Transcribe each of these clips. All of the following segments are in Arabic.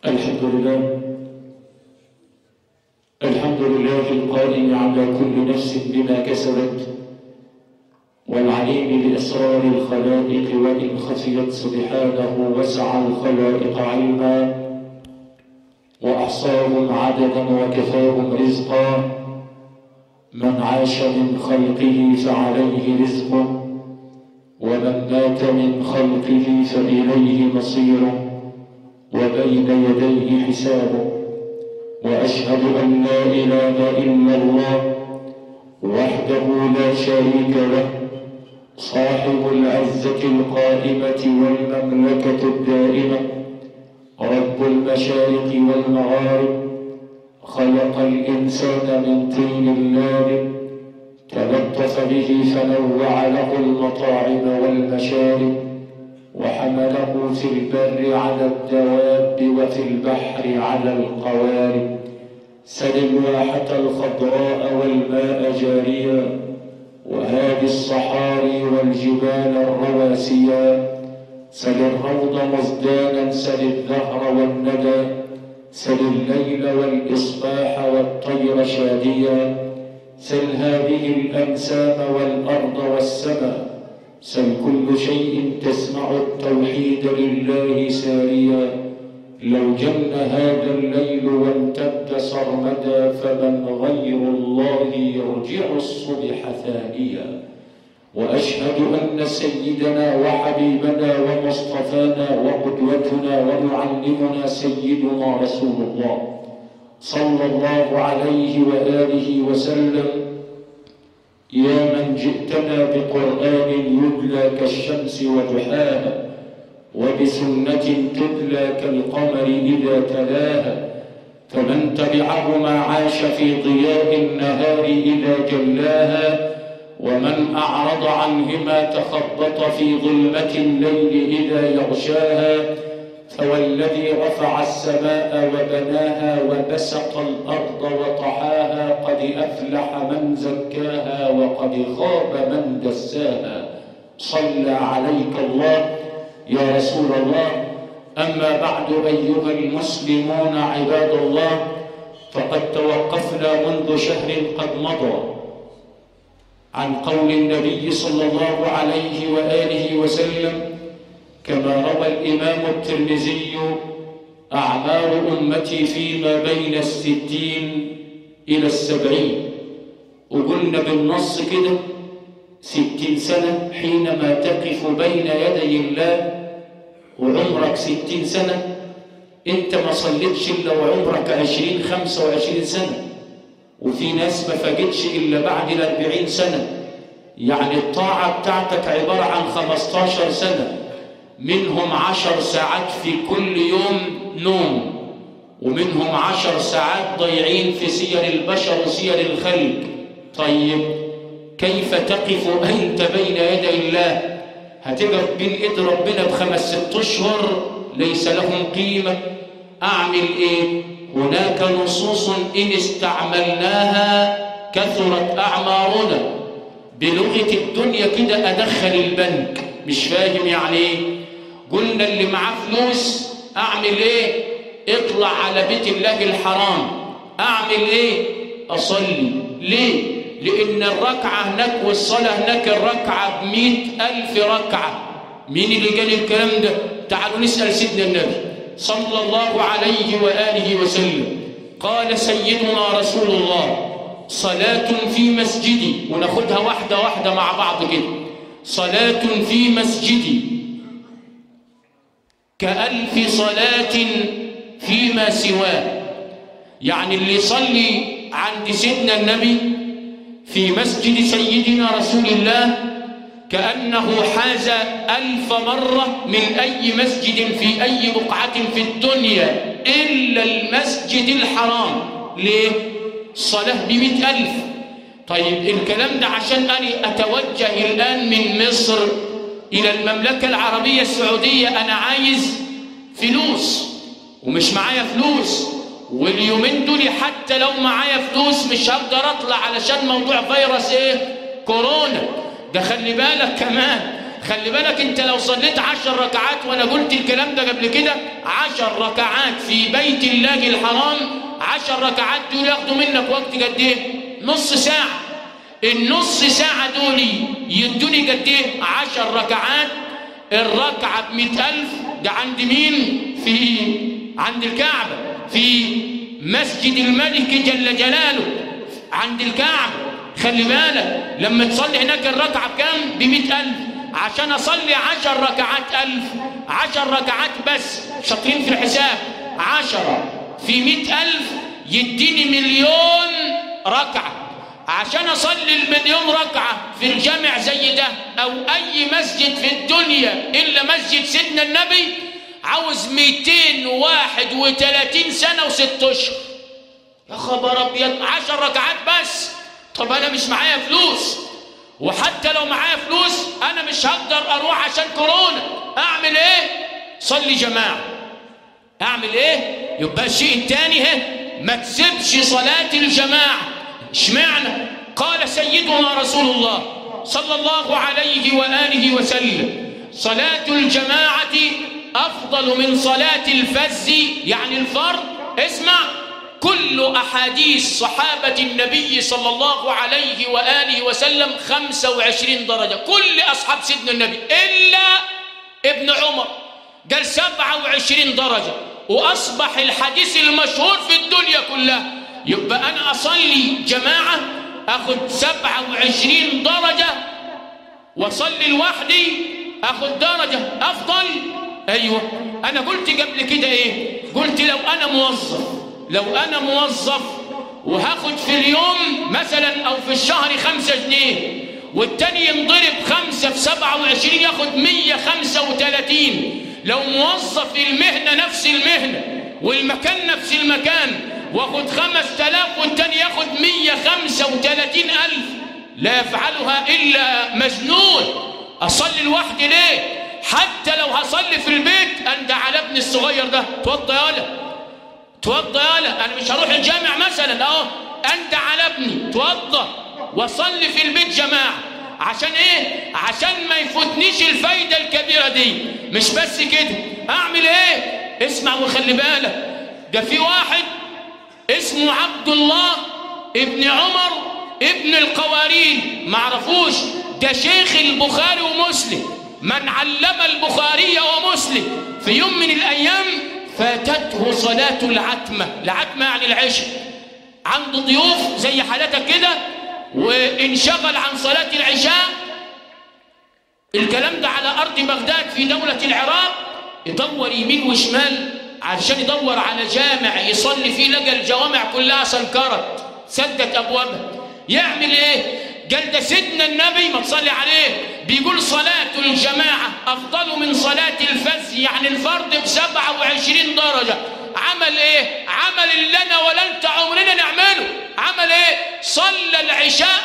الحمد لله القائم على كل نفس بما كسبت، والعليم بأسرار الخلائق وإن خفيت سبحانه وسع الخلائق علما وأحصاهم عددا وكفاهم رزقا. من عاش من خلقه فعليه رزقه، ومن مات من خلقه فإليه مصيره وبين يديه حسابه. وأشهد أن لا إله إلا الله وحده لا شريك له، صاحب العزة القائمة والمملكة الدائمة، رب المشارق والمغارب، خلق الإنسان من طين لازب، تلطف به فنوع له المطاعم والمشارب، وحمله في البر على الدواب وفي البحر على القوارب. سل الواحة الخضراء والماء جاريا، وهادي الصحاري والجبال الرواسيا. سل الروض مزدانا، سل الدهر والندى، سل الليل والإصباح والطير شاديا. سل هذه الأنسام والأرض والسماء، سل كل شيء تسمع التوحيد لله ساريا. لو جن هذا الليل وامتد سرمدا، فمن غير الله يرجع الصبح ثانيا. وأشهد أن سيدنا وحبيبنا ومصطفانا وقدوتنا ومعلمنا سيدنا رسول الله صلى الله عليه وآله وسلم. يا من جئتنا بقرآن يتلى كالشمس وضحاها، وبسنة تتلى كالقمر إذا تلاها. فمن تبعهما عاش في ضياء النهار إذا جلاها، ومن أعرض عنهما تخبط في ظلمة الليل إذا يغشاها. فوالذي رفع السماء وبناها وبسط الأرض وطحاها، قد أفلح من زكاها وقد خاب من دساها. صلى عليك الله يا رسول الله. أما بعد أيها المسلمون عباد الله، فقد توقفنا منذ شهر قد مضى عن قول النبي صلى الله عليه وآله وسلم كما روى الإمام الترمذي: أعمار أمتي فيما بين 60 إلى 70. وقلنا بالنص كده 60 سنة حينما تقف بين يدي الله، وعمرك 60 سنة. انت ما صليتش إلا وعمرك 25 سنة، وفي ناس ما فاجتش إلا بعد 40 سنة. يعني الطاعة بتاعتك عبارة عن 15 سنة، منهم 10 ساعات في كل يوم نوم، ومنهم 10 ساعات ضيعين في سير البشر وسير الخلق. طيب كيف تقف أنت بين يدي الله؟ هتقف بين إيد ربنا ب5-6 أشهر ليس لهم قيمة. أعمل إيه؟ هناك نصوص إن استعملناها كثرت أعمارنا. بلغة الدنيا كده أدخل البنك، مش فاهم يعني إيه؟ قلنا اللي معاه فلوس أعمل إيه؟ اطلع على بيت الله الحرام. أعمل إيه؟ أصلي. ليه؟ لأن الركعة هناك والصلاة هناك الركعة ب100,000 ركعة. مين اللي قال الكلام ده؟ تعالوا نسأل سيدنا النبي صلى الله عليه وآله وسلم. قال سيدنا رسول الله: صلاة في مسجدي، وناخدها واحدة واحدة مع بعض كده. صلاة في مسجدي ك1000 صلاة فيما سواه. يعني اللي يصلي عند سيدنا النبي في مسجد سيدنا رسول الله كأنه حاز 1000 مرة من أي مسجد في أي بقعة في الدنيا إلا المسجد الحرام. ليه؟ صلاة ب100,000. طيب الكلام ده عشان أنا أتوجه الآن من مصر إلى المملكة العربية السعودية، أنا عايز فلوس ومش معايا فلوس، واليومين دول حتى لو معايا فلوس مش هقدر أطلع علشان موضوع فيروس إيه؟ كورونا. ده خلي بالك كمان خلي بالك انت لو صليت 10 ركعات، وانا قلت الكلام ده قبل كده، 10 ركعات في بيت الله الحرام، 10 ركعات دول ياخدوا منك وقت قد ايه؟ نص ساعة. النص ساعة دول يدوني قد ايه؟ 10 ركعات. الركعة ب100,000. ده عند مين؟ عند الكعبة، في مسجد الملك جل جلاله، عند الكعبة. خلي بالك لما تصلي هناك الركعة بكام؟ ب100,000. عشان أصلي 10 ركعات 1000، 10 ركعات بس، شاطرين في الحساب، 10 في 100,000 يديني 1,000,000 ركعة. عشان أصلي 1,000,000 ركعة في الجامع زي ده أو أي مسجد في الدنيا إلا مسجد سيدنا النبي، عاوز 231 سنة و6 أشهر. يا خبر أبيض، 10 ركعات بس. طب أنا مش معايا فلوس، وحتى لو معايا فلوس أنا مش هقدر أروح عشان كورونا. أعمل إيه؟ صلي جماعة. أعمل إيه؟ يبقى الشيء الثاني ما تسيبش صلاة الجماعة. اشمعنى؟ قال سيدنا رسول الله صلى الله عليه وآله وسلم: صلاة الجماعة أفضل من صلاة الفز، يعني الفرد. اسمع، كل أحاديث صحابة النبي صلى الله عليه وآله وسلم 25 درجة، كل أصحاب سيدنا النبي إلا ابن عمر قال 27 درجة، وأصبح الحديث المشهور في الدنيا كلها. يبقى أنا أصلي جماعة أخذ 27 درجة، وأصلي لوحدي أخذ درجة أفضل. أيوة، أنا قلت قبل كده إيه؟ قلت لو أنا موظف وهاخد في اليوم مثلا أو في الشهر 5 جنيه، والتاني ينضرب 5 في 27 ياخد 135. لو موظف المهنة نفس المهنة والمكان نفس المكان واخد 5000 والتاني ياخد 135,000، لا يفعلها إلا مجنون. أصلي لوحدي ليه؟ حتى لو هصلي في البيت أندى على ابني الصغير ده: توضى يالا، أنا مش هروح الجامع مثلا، أندى على ابني: توضى، وصلي في البيت جماعة. عشان إيه؟ عشان ما يفوتنيش الفايدة الكبيرة دي. مش بس كده، أعمل إيه؟ اسمع وخلي بالك، ده في واحد اسمه عبد الله ابن عمر ابن القوارين، معرفوش؟ ده شيخ البخاري ومسلم. من علم البخاري ومسلم في يوم من الأيام فاتته صلاة العتمة يعني العشاء، عنده ضيوف زي حالتك كده، وانشغل عن صلاة العشاء. الكلام ده على أرض بغداد في دولة العراق. يدور يمين وشمال عشان يدور على جامع يصلي فيه، لقى الجوامع كلها سنكرت، سدت أبوابها. يعمل إيه؟ قال ده سيدنا النبي ما تصلي عليه بيقول صلاة الجماعة أفضل من صلاة الفز، يعني الفرد ب27 درجة. عمل إيه؟ عمل اللي أنا ولا أنت عمرنا نعمله. عمل إيه؟ صلى العشاء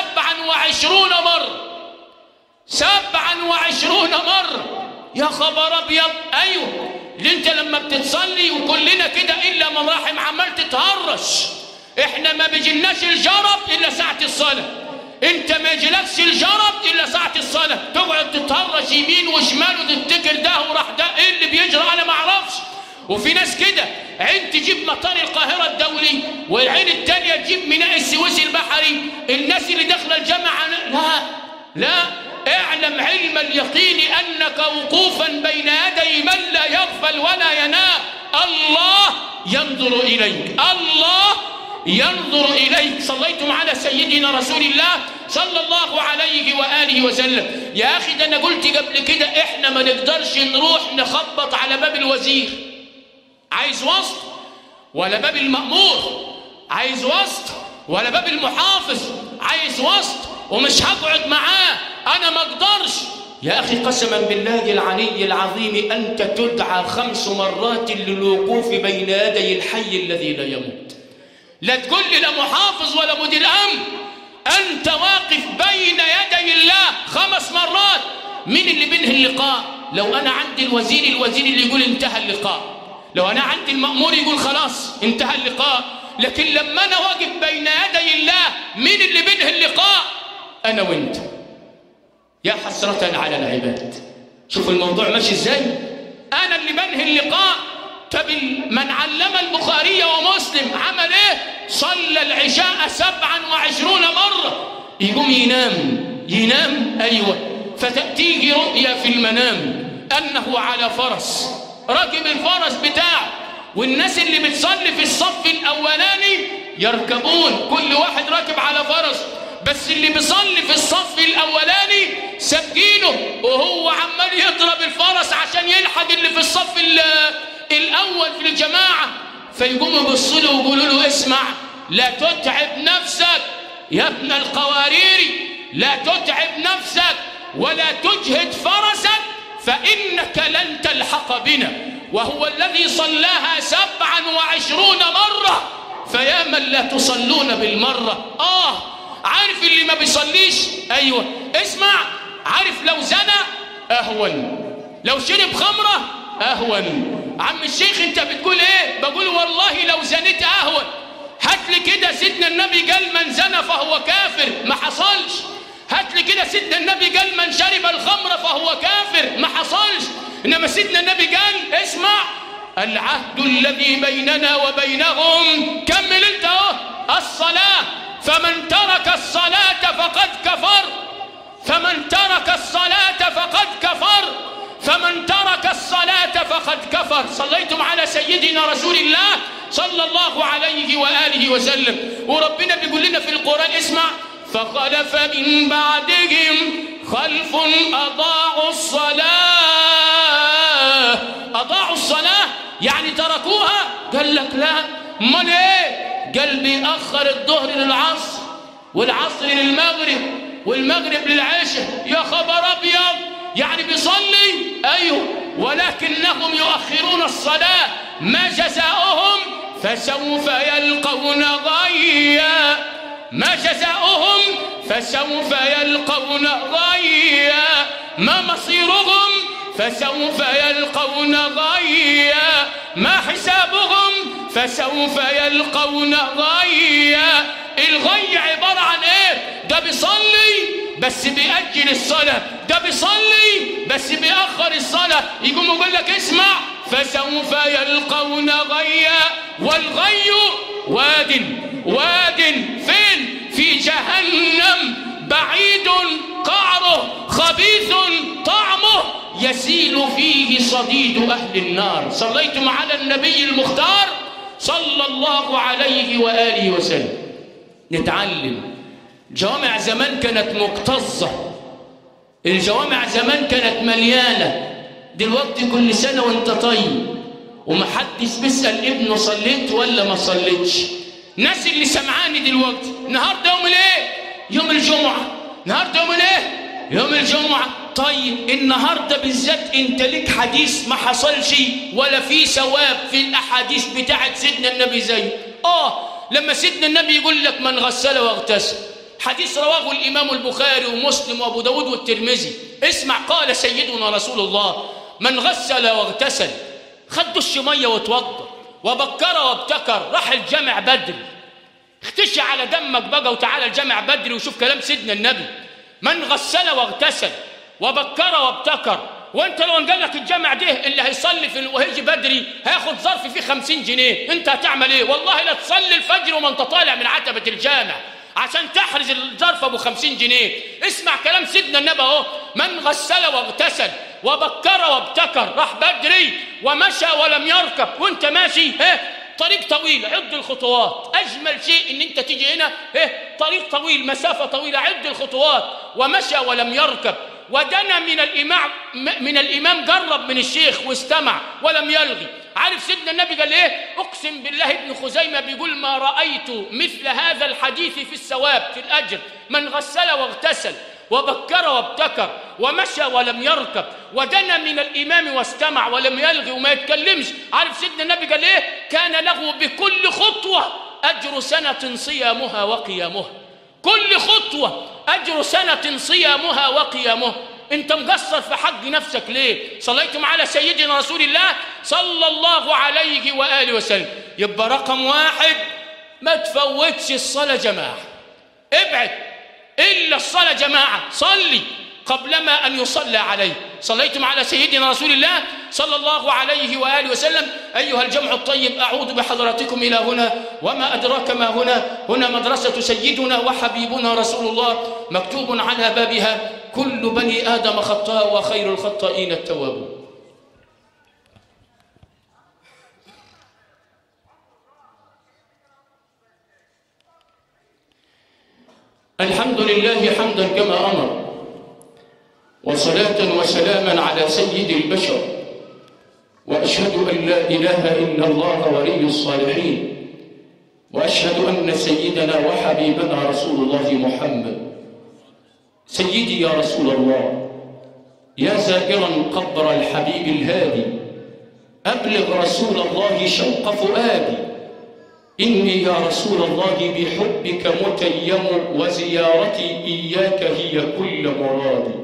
27 مرة. 27 مرة. يا خبر أبيض. أيوه، اللي أنت لما بتتصلي وكلنا كده إلا من رحم عمال تتهرش. إحنا ما بيجيلناش الجرب إلا ساعة الصلاة. انت ما يجيلكش الجرب الا ساعه الصلاه، تقعد تتهرش يمين وشمال وتفتكر ده وراح ده. ايه اللي بيجرى؟ انا ما اعرفش. وفي ناس كده عين تجيب مطار القاهره الدولي، والعين الثانيه تجيب ميناء السويس البحري. الناس اللي داخله الجامعه لا، اعلم علم اليقين انك وقوفا بين يدي من لا يغفل ولا ينام. الله ينظر اليك، الله ينظر إليك. صليتم على سيدنا رسول الله صلى الله عليه وآله وسلم. يا أخي ده أنا قلت قبل كده إحنا ما نقدرش نروح نخبط على باب الوزير عايز وسط، ولا باب المأمور عايز وسط، ولا باب المحافظ عايز وسط، ومش هقعد معاه، أنا ما أقدرش. يا أخي قسما بالله العلي العظيم أنت تدعى 5 مرات للوقوف بين يدي الحي الذي لا يموت. لا تقول لي لا محافظ ولا مدير امن، انت واقف بين يدي الله 5 مرات. مين اللي بينهي اللقاء؟ لو انا عندي الوزير اللي يقول انتهى اللقاء، لو انا عندي المأمور يقول خلاص انتهى اللقاء. لكن لما انا واقف بين يدي الله مين اللي بينهي اللقاء؟ انا وانت. يا حسرة على العباد. شوف الموضوع ماشي ازاي. انا اللي بنهي اللقاء. طب من علم البخاري ومسلم عمل ايه؟ صلى العشاء 27 مرة. يقوم ينام ايوه، فتأتيه رؤيا في المنام انه على فرس، راكب الفرس بتاعه، والناس اللي بتصلي في الصف الاولاني يركبون، كل واحد راكب على فرس، بس اللي بيصلي في الصف الاولاني سابقينه وهو عمال يضرب الفرس عشان يلحق اللي في الصف الاول في الجماعه. فيقوموا يبصوا له ويقولوا له اسمع، لا تتعب نفسك يا ابن القواريري، لا تتعب نفسك ولا تجهد فرسك، فانك لن تلحق بنا. وهو الذي صلاها 27 مرة، فيا من لا تصلون بالمرة. عارف اللي ما بيصليش؟ ايوه اسمع، عارف لو زنى اهون، لو شرب خمرة اهون. عم الشيخ انت بتقول ايه؟ بقول والله لو زنيت اهون. هات لي كده سيدنا النبي قال من زنى فهو كافر، ما حصلش. هات لي كده سيدنا النبي قال من شرب الخمر فهو كافر، ما حصلش. انما سيدنا النبي قال اسمع، العهد الذي بيننا وبينهم، كمل انت الصلاة، فمن ترك الصلاة فقد كفر، فمن ترك الصلاة فقد كفر، فمن ترك الصلاة فقد كفر. صليتم على سيدنا رسول الله صلى الله عليه وآله وسلم. وربنا بيقول لنا في القرآن اسمع، فخلف من بعدهم خلف أضاعوا الصلاة. أضاعوا الصلاة يعني تركوها؟ قال لك لا، امال ايه؟ قال بيأخر الظهر للعصر والعصر للمغرب والمغرب للعشاء. يا خبر أبيض، يعني بيصلي ايوه ولكنهم يؤخرون الصلاة. ما جزاؤهم؟ فسوف يلقون غيا. ما جزاؤهم؟ فسوف يلقون غيا. ما مصيرهم؟ فسوف يلقون غيا. ما حسابهم؟ فسوف يلقون غيا. الغي عبارة عن ايه؟ ده بيصلي بس بيأجل الصلاة، ده بيصلي بس بيأخر الصلاة. يقوم يقول لك اسمع، فسوف يلقون غيا. والغي واد فين؟ في جهنم، بعيد قعره، خبيث طعمه، يسيل فيه صديد أهل النار. صليتم على النبي المختار صلى الله عليه وآله وسلم. نتعلم. الجوامع زمان كانت مكتظة، الجوامع زمان كانت مليانة. دلوقتي كل سنة وانت طيب ومحدش بيسأل ابنه صليت ولا ما صليتش. الناس اللي سمعاني دلوقتي، النهارده يوم الايه؟ يوم الجمعة. النهارده يوم الايه؟ يوم الجمعة. طيب النهارده بالذات انت ليك حديث ما حصلش ولا في ثواب في الاحاديث بتاعت سيدنا النبي زي لما سيدنا النبي يقول لك من غسل واغتسل، حديث رواه الإمام البخاري ومسلم وأبو داود والترمذي. اسمع، قال سيدنا رسول الله من غسل واغتسل، خد دش مية وتوضى وبكر وابتكر، راح الجامع بدري. اختشي على دمك بقى وتعالى الجامع بدري وشوف كلام سيدنا النبي. من غسل واغتسل وبكر وابتكر. وانت لو قال لك الجامع ده اللي هيصلي وهيجي بدري هياخد ظرف فيه 50 جنيه، انت هتعمل ايه؟ والله لا تصلي الفجر وما انت طالع من عتبة الجامع عشان تحرز الظرف ابو 50 جنيه. اسمع كلام سيدنا النبي اهو، من غسل واغتسل وبكر وابتكر، راح بدري ومشى ولم يركب. وانت ماشي طريق طويل، عد الخطوات. اجمل شيء ان انت تيجي هنا طريق طويل، مسافه طويله، عد الخطوات. ومشى ولم يركب ودنا من الامام قرب من الشيخ واستمع ولم يلغي. عارف سيدنا النبي قال ايه؟ اقسم بالله ابن خزيمه بيقول ما رايت مثل هذا الحديث في الثواب في الاجر. من غسل واغتسل وبكر وابتكر ومشى ولم يركب ودنا من الامام واستمع ولم يلغي وما يتكلمش. عارف سيدنا النبي قال ايه؟ كان له بكل خطوه اجر سنه صيامها وقيامها. كل خطوه اجر سنه صيامها وقيامها. انت مقصر في حق نفسك ليه؟ صليتم على سيدنا رسول الله صلى الله عليه وآله وسلم. يبقى رقم واحد، ما تفوتش الصلاة جماعة. ابعد إلا الصلاة جماعة، صلي قبلما أن يصلى عليه. صليتم على سيدنا رسول الله صلى الله عليه وآله وسلم. أيها الجمع الطيب، أعود بحضراتكم إلى هنا، وما أدراك ما هنا. هنا مدرسة سيدنا وحبيبنا رسول الله، مكتوب على بابها: كل بني آدم خطاء وخير الخطائين التوابون. الحمد لله حمدا كما أمر، وصلاة وسلاما على سيد البشر، وأشهد أن لا إله إلا الله ولي الصالحين، وأشهد أن سيدنا وحبيبنا رسول الله محمد. سيدي يا رسول الله، يا زائرا قبر الحبيب الهادي، أبلغ رسول الله شوق فؤادي، إني يا رسول الله بحبك متيم، وزيارتي إياك هي كل مرادي.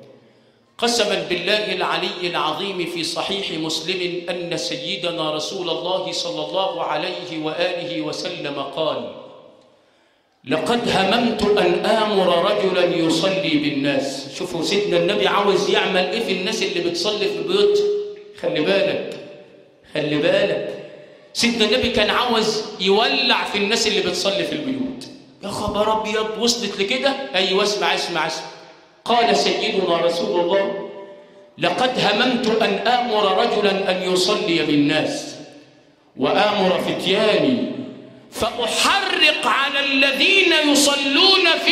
قسما بالله العلي العظيم في صحيح مسلم أن سيدنا رسول الله صلى الله عليه وآله وسلم قال: لقد هممت أن آمر رجلا يصلي بالناس. شوفوا سيدنا النبي عاوز يعمل إيه في الناس اللي بتصلي في البيوت. خلي بالك خلي بالك، سيدنا النبي كان عاوز يولع في الناس اللي بتصلي في البيوت. يا خبر أبيض، وصلت لكده؟ أيوة، اسمع اسمع اسمع. قال سيدنا رسول الله: لقد هممت أن آمر رجلا أن يصلي بالناس، وآمر فتياني فأحرق على الذين يصلون في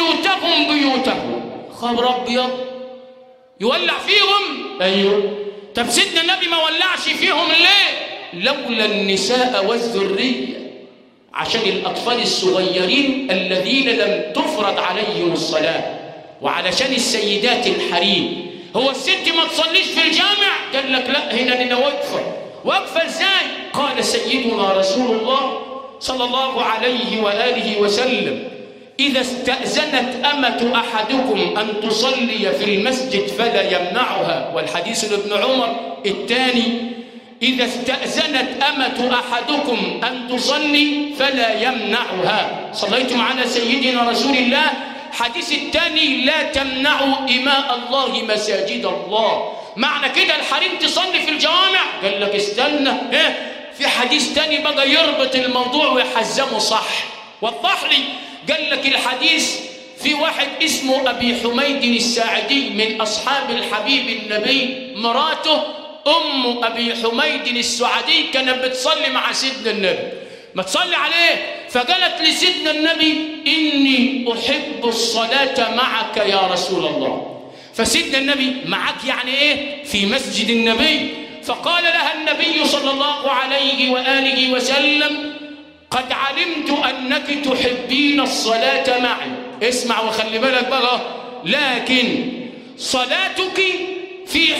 بيوتهم. خبر أبيض، يولع فيهم؟ أيوه. طب سيدنا النبي ما ولعش فيهم ليه؟ لولا النساء والذرية، عشان الأطفال الصغيرين الذين لم تفرض عليهم الصلاة، وعلشان السيدات الحريم. هو الست ما تصليش في الجامع؟ قال لك لا، هنا واقفة ازاي؟ قال سيدنا رسول الله صلى الله عليه وآله وسلم: إذا استأذنت أمة أحدكم أن تصلي في المسجد فلا يمنعها. والحديث لابن عمر الثاني: إذا استأذنت أمة أحدكم أن تصلي فلا يمنعها. صليتم على سيدنا رسول الله. حديث الثاني: لا تمنعوا إماء الله مساجد الله. معنى كده الحريم تصلي في الجوامع؟ قال لك استنى، في حديث ثاني بقى يربط الموضوع ويحزمه صح. وضح لي. قال لك الحديث في واحد اسمه أبي حميد الساعدي من أصحاب الحبيب النبي، مراته أم أبي حميد السعدي كانت بتصلي مع سيدنا النبي، ما تصلي عليه، فقالت لسيدنا النبي: إني أحب الصلاة معك يا رسول الله. فسيدنا النبي: معك يعني إيه؟ في مسجد النبي. فقال لها النبي صلى الله عليه وآله وسلم: قد علمت أنك تحبين الصلاة معي. اسمع وخلي بالك بقى. لكن صلاتك في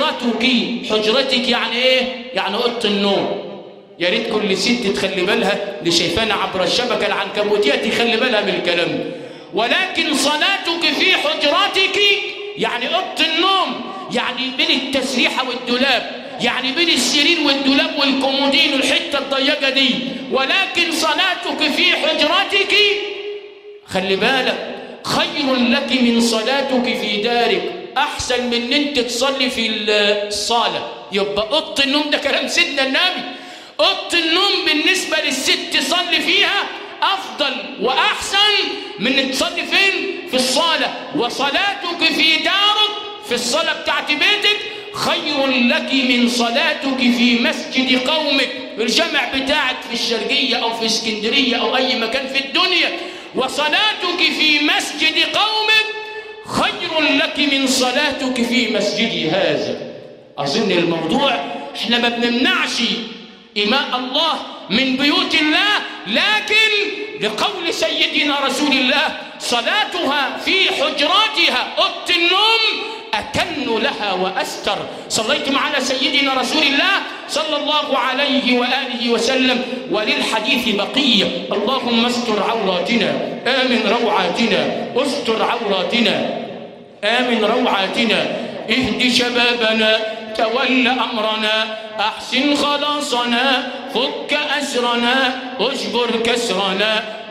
حجرتك يعني إيه؟ يعني أوضة النوم. يا ريت كل ست تخلي بالها، اللي شايفانا عبر الشبكة العنكبوتية تخلي بالها من الكلام ده. ولكن صلاتك في حجرتك يعني أوضة النوم، يعني بين التسريحة والدولاب، يعني بين السرير والدولاب والكومودين والحتة الضيقة دي. ولكن صلاتك في حجرتك، خلي بالك، خير لك من صلاتك في دارك، أحسن من أن أنت تصلي في الصالة. يبقى أوضة النوم ده كلام سيدنا النبي. أوضة النوم بالنسبة للست تصلي فيها أفضل وأحسن من أن تصلي فين؟ في الصالة. وصلاتك في دارك، في الصلاة بتاعت بيتك، خير لك من صلاتك في مسجد قومك، الجامع بتاعك في الشرقية أو في اسكندرية أو أي مكان في الدنيا. وصلاتك في مسجد قومك خير لك من صلاتك في مسجدي هذا. أظن الموضوع احنا ما بنمنعش إماء الله من بيوت الله، لكن لقول سيدنا رسول الله: صلاتها في حجراتها، أوضة النوم، أكن لها وأستر. صليتم على سيدنا رسول الله صلى الله عليه وآله وسلم. وللحديث بقية. اللهم استر عوراتنا، آمن روعاتنا، استر عوراتنا، آمن روعاتنا، اهد شبابنا، تول أمرنا، أحسن خلاصنا، فك أسرنا، اجبر كسرنا،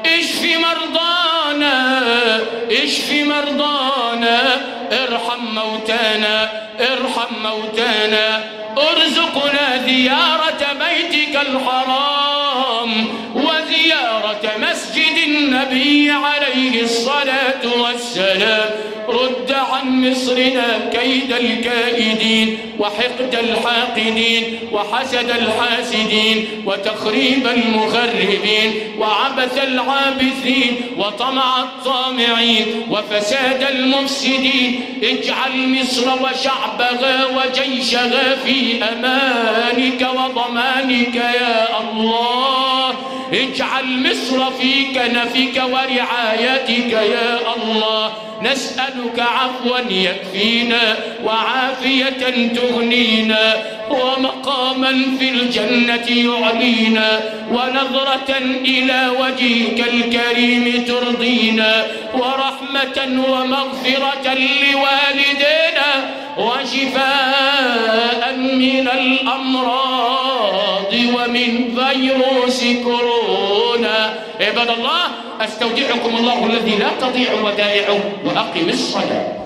اشف مرضانا اشف مرضانا، ارحم موتانا ارحم موتانا، ارزقنا زيارة بيتك الحرام وزيارة مسجد النبي عليه الصلاة والسلام. رد عن مصرنا كيد الكائدين وحقد الحاقدين وحسد الحاسدين وتخريب المخربين وعبث العابثين وطمع الطامعين وفساد المفسدين. اجعل مصر وشعبها وجيشها في أمانك وضمانك يا الله. اجعل مصر في كنفك ورعايتك يا الله. نسألك عفوا يكفينا وعافية تغنينا ومقاما في الجنة يعلينا ونظرة إلى وجهك الكريم ترضينا ورحمة ومغفرة لوالدينا وشفاء من الأمراض ومن فيروس كورونا. عباد الله، أستودعكم الله الذي لا تضيع ودائعه وأقم الصلاة.